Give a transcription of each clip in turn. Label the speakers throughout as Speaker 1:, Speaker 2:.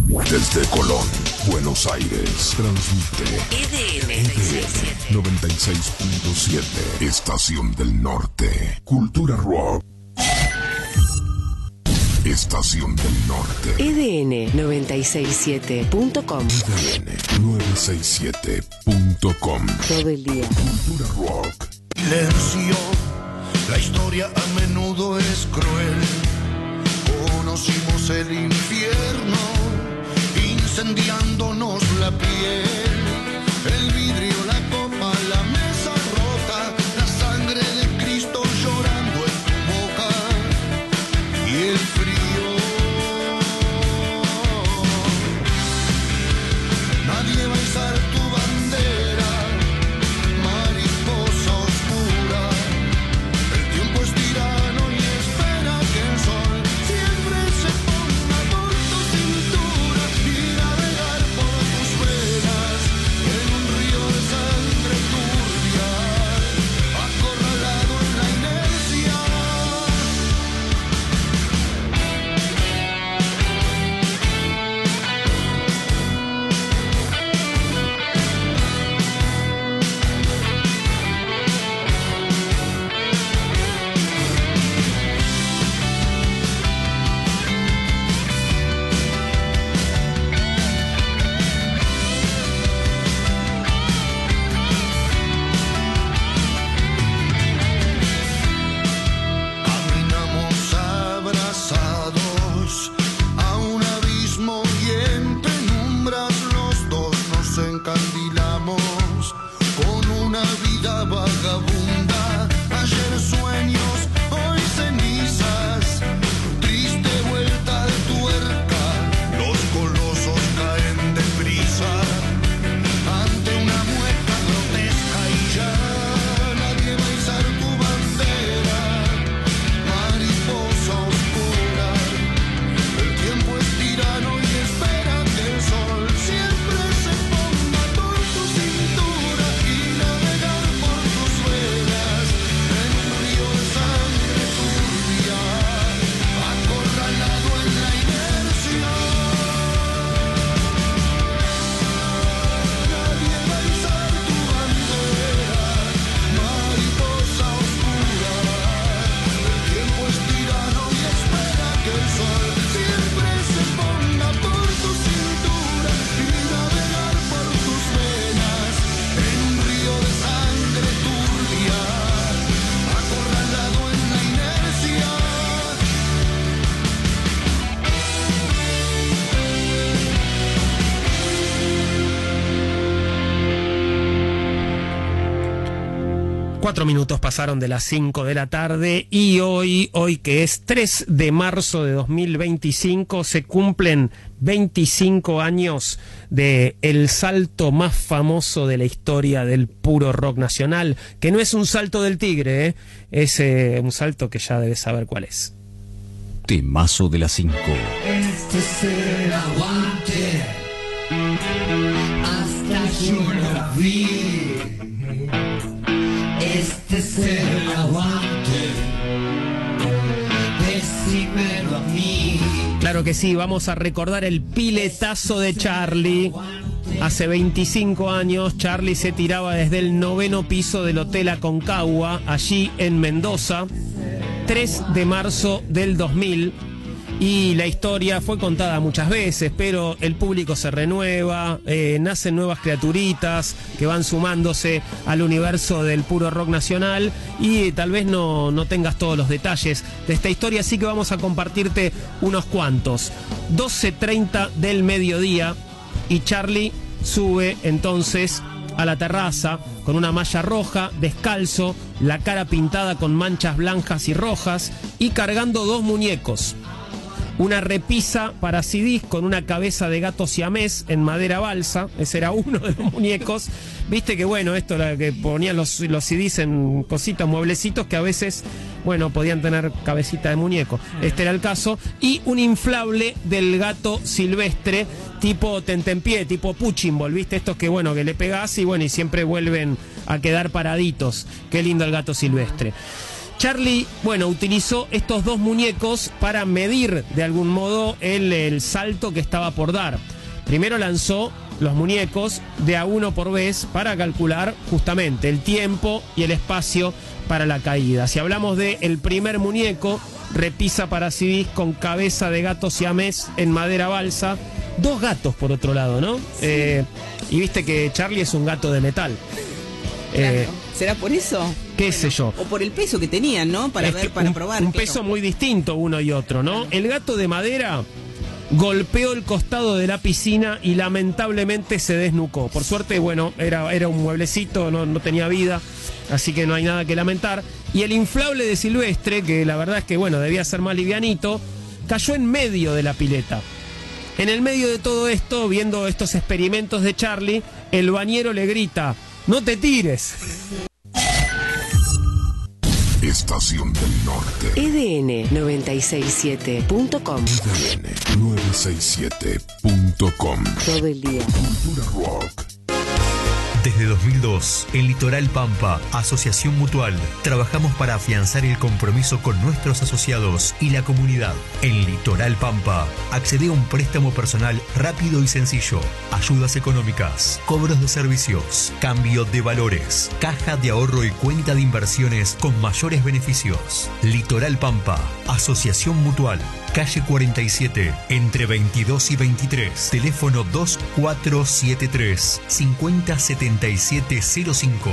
Speaker 1: Desde Colón, Buenos Aires, transmite
Speaker 2: EDN
Speaker 1: 96.7, Estación del Norte. Cultura Rock. Estación del Norte.
Speaker 2: EDN 967.com.
Speaker 1: EDN 967.com.
Speaker 2: Todo el día.
Speaker 1: Cultura Rock.
Speaker 3: Silencio, la historia a menudo es cruel. Conocimos el infierno, incendiándonos la piel. El vidrio, la copa, la mesa rota, la sangre de Cristo llorando en tu boca y el frío. Nadie va a izar tu bandera, mariposa oscura. El tiempo es tirano y espera que el sol siempre se ponga por tu cintura y navegar por tus venas en un río de sangre turbia, acorralado en la inercia. Caminamos abrazados a un abismo y en penumbras los dos nos encandilamos con una vida vagabunda. Ayer sueños, hoy cenizas, triste vuelta de tuerca. Los colosos caen deprisa ante una mueca grotesca y ya nadie va a izar tu bandera, mariposa oscura. El tiempo es tirano y espera que el sol siempre se ponga por tu cintura y navegar por tus venas en un río de sangre turbia, acorralado en la inercia. Nadie va a izar tu bandera, mariposa oscura. El tiempo es tirano y espera que el sol siempre se ponga por tu cintura y navegar por tus venas en un río de sangre turbia, acorralado en la inercia.
Speaker 4: 4 minutos pasaron de las 5 de la tarde y hoy que es 3 de marzo de 2025, se cumplen 25 años de el salto más famoso de la historia del puro rock nacional, que no es un salto del tigre, es un salto que ya debes saber cuál es.
Speaker 5: Temazo de las 5.
Speaker 6: Este es el aguante, hasta yo lo vi. Este es el aguante, decímelo a mí.
Speaker 4: Claro que sí, vamos a recordar el piletazo de Charlie. Hace 25 años, Charlie se tiraba desde el 9º piso del Hotel Aconcagua, allí en Mendoza, 3 de marzo del 2000. Y la historia fue contada muchas veces, pero el público se renueva, nacen nuevas criaturitas que van sumándose al universo del puro rock nacional y tal vez no tengas todos los detalles de esta historia, así que vamos a compartirte unos cuantos. 12:30 del mediodía y Charlie sube entonces a la terraza con una malla roja, descalzo, la cara pintada con manchas blancas y rojas y cargando 2 muñecos. Una repisa para CDs con una cabeza de gato siamés en madera balsa. Ese era uno de los muñecos. Viste que bueno, esto era que ponían los CDs en cositas, mueblecitos que a veces, bueno, podían tener cabecita de muñeco. Este era el caso. Y un inflable del gato silvestre, tipo tentempié, tipo punching ball, ¿viste? Estos que, bueno, que le pegás y bueno, y siempre vuelven a quedar paraditos. Qué lindo el gato silvestre. Charlie, bueno, utilizó estos dos muñecos para medir de algún modo el salto que estaba por dar. Primero lanzó los muñecos de a uno por vez para calcular justamente el tiempo y el espacio para la caída. Si hablamos de el primer muñeco, repisa para Cibis con cabeza de gato siamés en madera balsa. 2 gatos por otro lado, ¿no? Y viste que Charlie es un gato de metal.
Speaker 7: Claro. ¿Será por eso?
Speaker 4: ¿Qué sé yo?
Speaker 7: O por el peso que tenían, ¿no? Para ver, para probar.
Speaker 4: Un peso muy distinto uno y otro, ¿no? El gato de madera golpeó el costado de la piscina y lamentablemente se desnucó. Por suerte, bueno, era un mueblecito, no tenía vida, así que no hay nada que lamentar. Y el inflable de Silvestre, que la verdad es que, bueno, debía ser más livianito, cayó en medio de la pileta. En el medio de todo esto, viendo estos experimentos de Charlie, el bañero le grita: ¡no te tires!
Speaker 1: Estación del Norte.
Speaker 2: EDN 967.com.
Speaker 1: EDN 967.com.
Speaker 2: Todo el día.
Speaker 1: Cultura Rock.
Speaker 8: Desde 2002, en Litoral Pampa, Asociación Mutual, trabajamos para afianzar el compromiso con nuestros asociados y la comunidad. En Litoral Pampa, accede a un préstamo personal rápido y sencillo, ayudas económicas, cobros de servicios, cambio de valores, caja de ahorro y cuenta de inversiones con mayores beneficios. Litoral Pampa, Asociación Mutual, calle 47, entre 22 y 23, teléfono 2473 507705.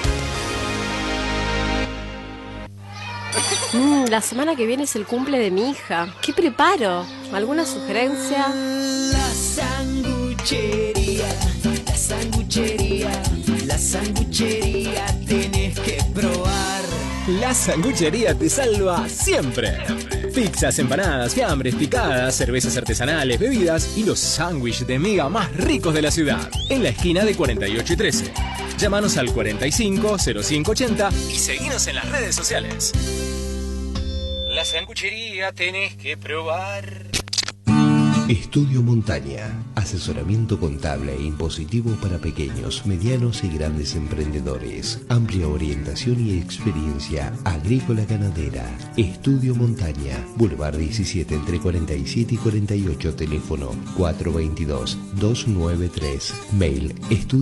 Speaker 9: La semana que viene es el cumple de mi hija. ¿Qué preparo? ¿Alguna sugerencia?
Speaker 6: La sanguchería, la sanguchería, la sanguchería tenés que probar.
Speaker 10: La sanguchería te salva siempre. Pizzas, empanadas, fiambres, picadas, cervezas artesanales, bebidas y los sándwiches de miga más ricos de la ciudad. En la esquina de 48 y 13. Llámanos al 45 0580 y seguinos en las redes sociales. La sanguchería tenés que probar.
Speaker 11: Estudio Montaña, asesoramiento contable e impositivo para pequeños, medianos y grandes emprendedores. Amplia orientación y experiencia agrícola ganadera. Estudio Montaña, Boulevard 17 entre 47 y 48, teléfono 422-293. Mail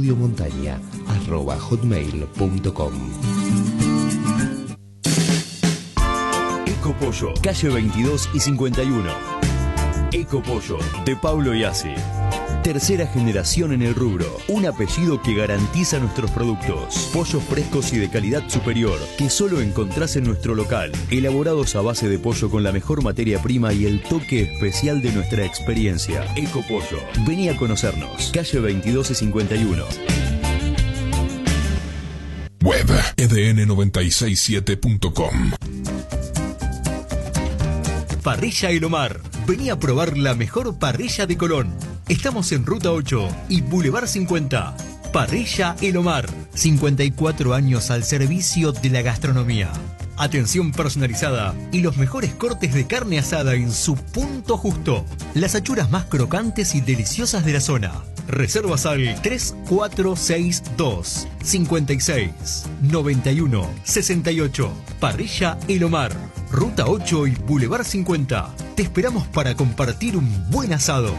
Speaker 11: estudiomontaña@hotmail.com.
Speaker 12: Ecopollo, calle 22 y 51. Ecopollo, de Pablo Iasi. Tercera generación en el rubro. Un apellido que garantiza nuestros productos. Pollos frescos y de calidad superior, que solo encontrás en nuestro local. Elaborados a base de pollo con la mejor materia prima y el toque especial de nuestra experiencia. Ecopollo. Vení a conocernos. Calle 22 y 51.
Speaker 1: Web edn967.com.
Speaker 8: Parrilla El Omar. Vení a probar la mejor parrilla de Colón. Estamos en Ruta 8 y Boulevard 50. Parrilla El Omar. 54 años al servicio de la gastronomía. Atención personalizada y los mejores cortes de carne asada en su punto justo. Las achuras más crocantes y deliciosas de la zona. Reservas al 3462 56 91 68. Parrilla El Omar. Ruta 8 y Boulevard 50. Te esperamos para compartir un buen asado.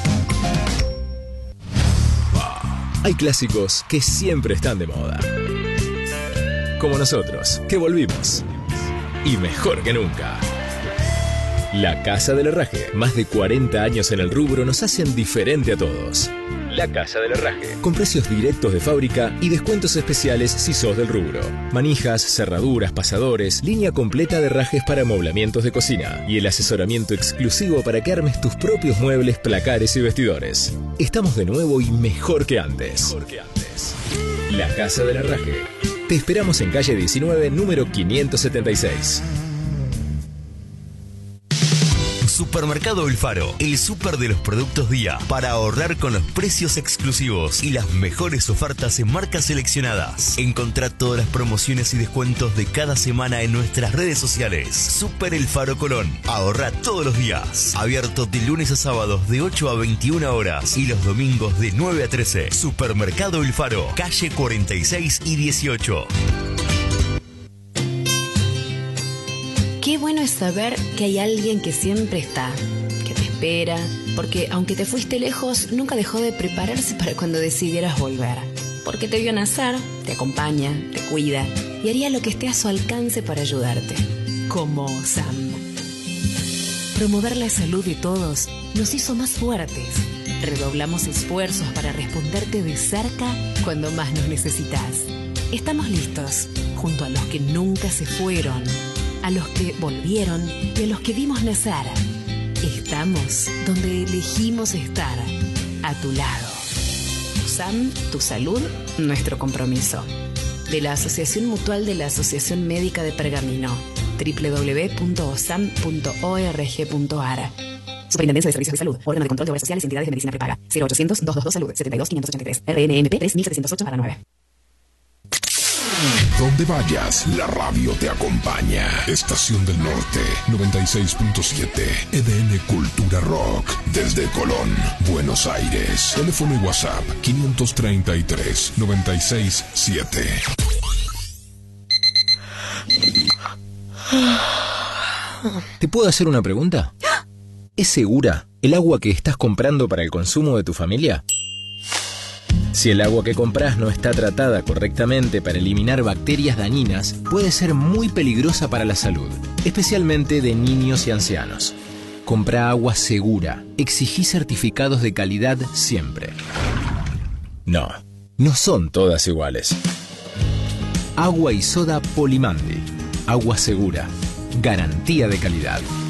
Speaker 10: Hay clásicos que siempre están de moda. Como nosotros, que volvimos. Y mejor que nunca. La Casa del Herraje. Más de 40 años en el rubro nos hacen diferente a todos. La Casa del Herraje. Con precios directos de fábrica y descuentos especiales si sos del rubro. Manijas, cerraduras, pasadores, línea completa de herrajes para amoblamientos de cocina y el asesoramiento exclusivo para que armes tus propios muebles, placares y vestidores. Estamos de nuevo y mejor que antes. La Casa del Herraje. Te esperamos en calle 19, número 576.
Speaker 8: Supermercado El Faro, el súper de los productos día, para ahorrar con los precios exclusivos y las mejores ofertas en marcas seleccionadas. Encontrá todas las promociones y descuentos de cada semana en nuestras redes sociales. Super El Faro Colón, ahorra todos los días. Abierto de lunes a sábados de 8 a 21 horas y los domingos de 9 a 13. Supermercado El Faro, calle 46 y 18.
Speaker 13: es saber que hay alguien que siempre está, que te espera, porque aunque te fuiste lejos, nunca dejó de prepararse para cuando decidieras volver. Porque te vio nacer, te acompaña, te cuida y haría lo que esté a su alcance para ayudarte. Como Sam. Promover la salud de todos nos hizo más fuertes. Redoblamos esfuerzos para responderte de cerca cuando más nos necesitas. Estamos listos, junto a los que nunca se fueron, a los que volvieron y a los que vimos nacer. Estamos donde elegimos estar, a tu lado. Sam, tu salud, nuestro compromiso. De la Asociación Mutual de la Asociación Médica de Pergamino. www.osam.org.ar. Superintendencia de Servicios de Salud. Órgano de Control de Obras Sociales y Entidades de Medicina Prepaga. 0800-222-SALUD. 72-583. RNMP 3708/9.
Speaker 1: Donde vayas, la radio te acompaña. Estación del Norte 96.7. EDN Cultura Rock. Desde Colón, Buenos Aires. Teléfono y WhatsApp 533-967.
Speaker 10: ¿Te puedo hacer una pregunta? ¿Es segura el agua que estás comprando para el consumo de tu familia? Si el agua que compras no está tratada correctamente para eliminar bacterias dañinas, puede ser muy peligrosa para la salud, especialmente de niños y ancianos. Compra agua segura. Exigí certificados de calidad siempre. No son todas iguales. Agua y soda Polimandi. Agua segura. Garantía de calidad.